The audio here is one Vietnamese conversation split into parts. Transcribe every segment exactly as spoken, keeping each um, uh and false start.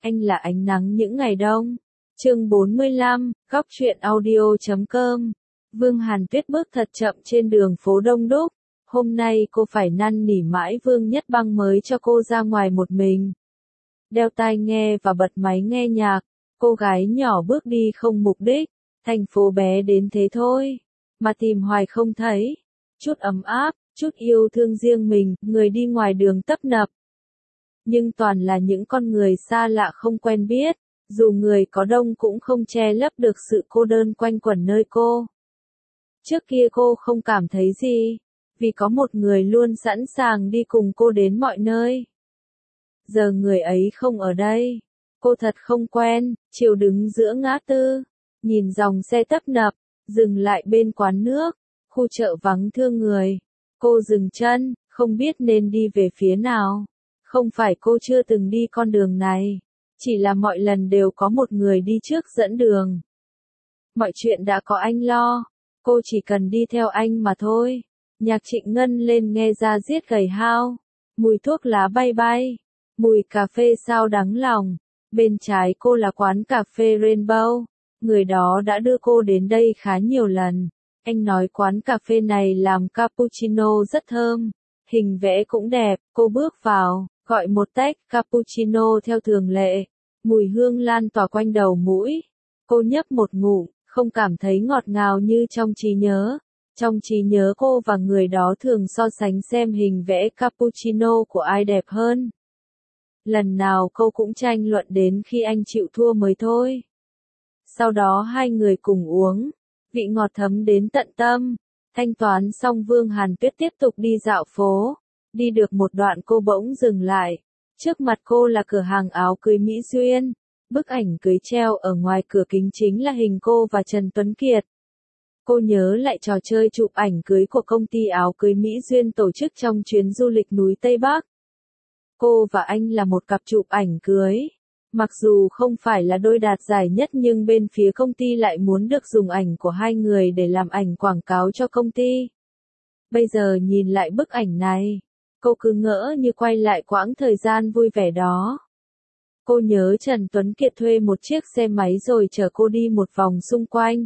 Anh là ánh nắng những ngày đông. Chương bốn mươi lăm, góc truyện audio chấm com. Vương Hàn Tuyết bước thật chậm trên đường phố đông đúc. Hôm nay cô phải năn nỉ mãi Vương Nhất Băng mới cho cô ra ngoài một mình. Đeo tai nghe và bật máy nghe nhạc, cô gái nhỏ bước đi không mục đích, thành phố bé đến thế thôi, mà tìm hoài không thấy. Chút ấm áp, chút yêu thương riêng mình, người đi ngoài đường tấp nập. Nhưng toàn là những con người xa lạ không quen biết, dù người có đông cũng không che lấp được sự cô đơn quanh quẩn nơi cô. Trước kia cô không cảm thấy gì, vì có một người luôn sẵn sàng đi cùng cô đến mọi nơi. Giờ người ấy không ở đây, cô thật không quen, chiều đứng giữa ngã tư, nhìn dòng xe tấp nập, dừng lại bên quán nước, khu chợ vắng thương người. Cô dừng chân, không biết nên đi về phía nào. Không phải cô chưa từng đi con đường này, chỉ là mọi lần đều có một người đi trước dẫn đường. Mọi chuyện đã có anh lo, cô chỉ cần đi theo anh mà thôi. Nhạc Trịnh Ngân lên nghe ra diết gầy hao, mùi thuốc lá bay bay, mùi cà phê sao đắng lòng. Bên trái cô là quán cà phê Rainbow, người đó đã đưa cô đến đây khá nhiều lần. Anh nói quán cà phê này làm cappuccino rất thơm, hình vẽ cũng đẹp. Cô bước vào, gọi một tách cappuccino theo thường lệ, mùi hương lan tỏa quanh đầu mũi. Cô nhấp một ngụm, không cảm thấy ngọt ngào như trong trí nhớ. Trong trí nhớ cô và người đó thường so sánh xem hình vẽ cappuccino của ai đẹp hơn. Lần nào cô cũng tranh luận đến khi anh chịu thua mới thôi. Sau đó hai người cùng uống, vị ngọt thấm đến tận tâm. Thanh toán xong Vương Hàn Tuyết tiếp tục đi dạo phố. Đi được một đoạn cô bỗng dừng lại. Trước mặt cô là cửa hàng áo cưới Mỹ Duyên. Bức ảnh cưới treo ở ngoài cửa kính chính là hình cô và Trần Tuấn Kiệt. Cô nhớ lại trò chơi chụp ảnh cưới của công ty áo cưới Mỹ Duyên tổ chức trong chuyến du lịch núi Tây Bắc. Cô và anh là một cặp chụp ảnh cưới. Mặc dù không phải là đôi đạt giải nhất nhưng bên phía công ty lại muốn được dùng ảnh của hai người để làm ảnh quảng cáo cho công ty. Bây giờ nhìn lại bức ảnh này, cô cứ ngỡ như quay lại quãng thời gian vui vẻ đó. Cô nhớ Trần Tuấn Kiệt thuê một chiếc xe máy rồi chở cô đi một vòng xung quanh.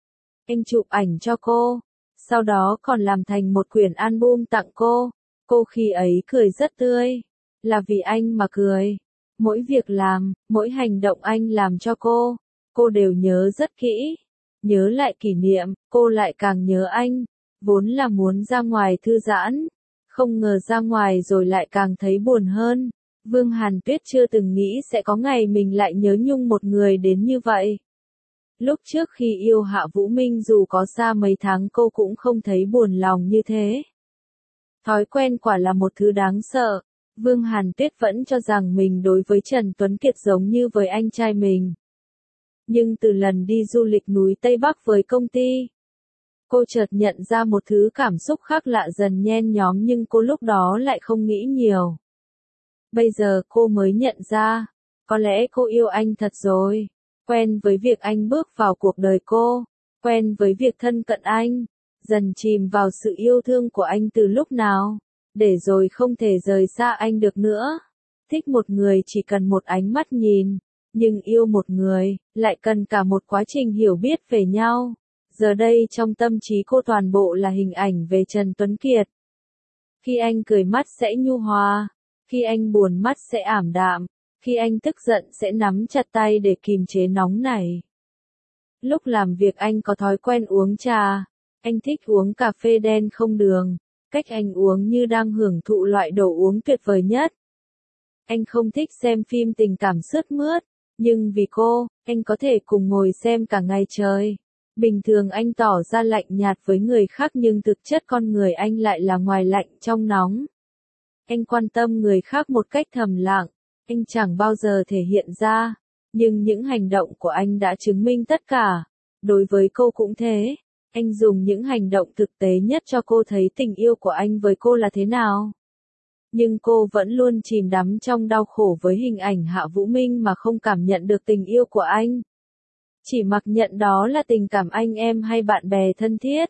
Anh chụp ảnh cho cô, sau đó còn làm thành một quyển album tặng cô. Cô khi ấy cười rất tươi, là vì anh mà cười. Mỗi việc làm, mỗi hành động anh làm cho cô, cô đều nhớ rất kỹ. Nhớ lại kỷ niệm, cô lại càng nhớ anh. Vốn là muốn ra ngoài thư giãn, không ngờ ra ngoài rồi lại càng thấy buồn hơn. Vương Hàn Tuyết chưa từng nghĩ sẽ có ngày mình lại nhớ nhung một người đến như vậy. Lúc trước khi yêu Hạ Vũ Minh dù có xa mấy tháng cô cũng không thấy buồn lòng như thế. Thói quen quả là một thứ đáng sợ. Vương Hàn Tuyết vẫn cho rằng mình đối với Trần Tuấn Kiệt giống như với anh trai mình. Nhưng từ lần đi du lịch núi Tây Bắc với công ty, cô chợt nhận ra một thứ cảm xúc khác lạ dần nhen nhóm nhưng cô lúc đó lại không nghĩ nhiều. Bây giờ cô mới nhận ra, có lẽ cô yêu anh thật rồi. Quen với việc anh bước vào cuộc đời cô, quen với việc thân cận anh, dần chìm vào sự yêu thương của anh từ lúc nào, để rồi không thể rời xa anh được nữa. Thích một người chỉ cần một ánh mắt nhìn, nhưng yêu một người, lại cần cả một quá trình hiểu biết về nhau. Giờ đây trong tâm trí cô toàn bộ là hình ảnh về Trần Tuấn Kiệt. Khi anh cười mắt sẽ nhu hòa, khi anh buồn mắt sẽ ảm đạm. Khi anh tức giận sẽ nắm chặt tay để kìm chế nóng nảy. Lúc làm việc anh có thói quen uống trà. Anh thích uống cà phê đen không đường. Cách anh uống như đang hưởng thụ loại đồ uống tuyệt vời nhất. Anh không thích xem phim tình cảm sướt mướt. Nhưng vì cô, anh có thể cùng ngồi xem cả ngày trời. Bình thường anh tỏ ra lạnh nhạt với người khác nhưng thực chất con người anh lại là ngoài lạnh trong nóng. Anh quan tâm người khác một cách thầm lặng. Anh chẳng bao giờ thể hiện ra, nhưng những hành động của anh đã chứng minh tất cả. Đối với cô cũng thế, anh dùng những hành động thực tế nhất cho cô thấy tình yêu của anh với cô là thế nào. Nhưng cô vẫn luôn chìm đắm trong đau khổ với hình ảnh Hạ Vũ Minh mà không cảm nhận được tình yêu của anh. Chỉ mặc nhận đó là tình cảm anh em hay bạn bè thân thiết.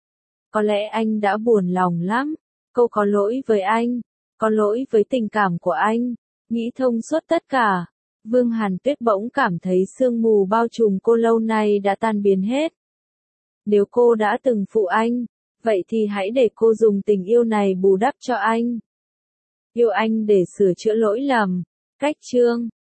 Có lẽ anh đã buồn lòng lắm, cô có lỗi với anh, có lỗi với tình cảm của anh. Nghĩ thông suốt tất cả, Vương Hàn Tuyết bỗng cảm thấy sương mù bao trùm cô lâu nay đã tan biến hết. Nếu cô đã từng phụ anh, vậy thì hãy để cô dùng tình yêu này bù đắp cho anh. Yêu anh để sửa chữa lỗi lầm. Cách chương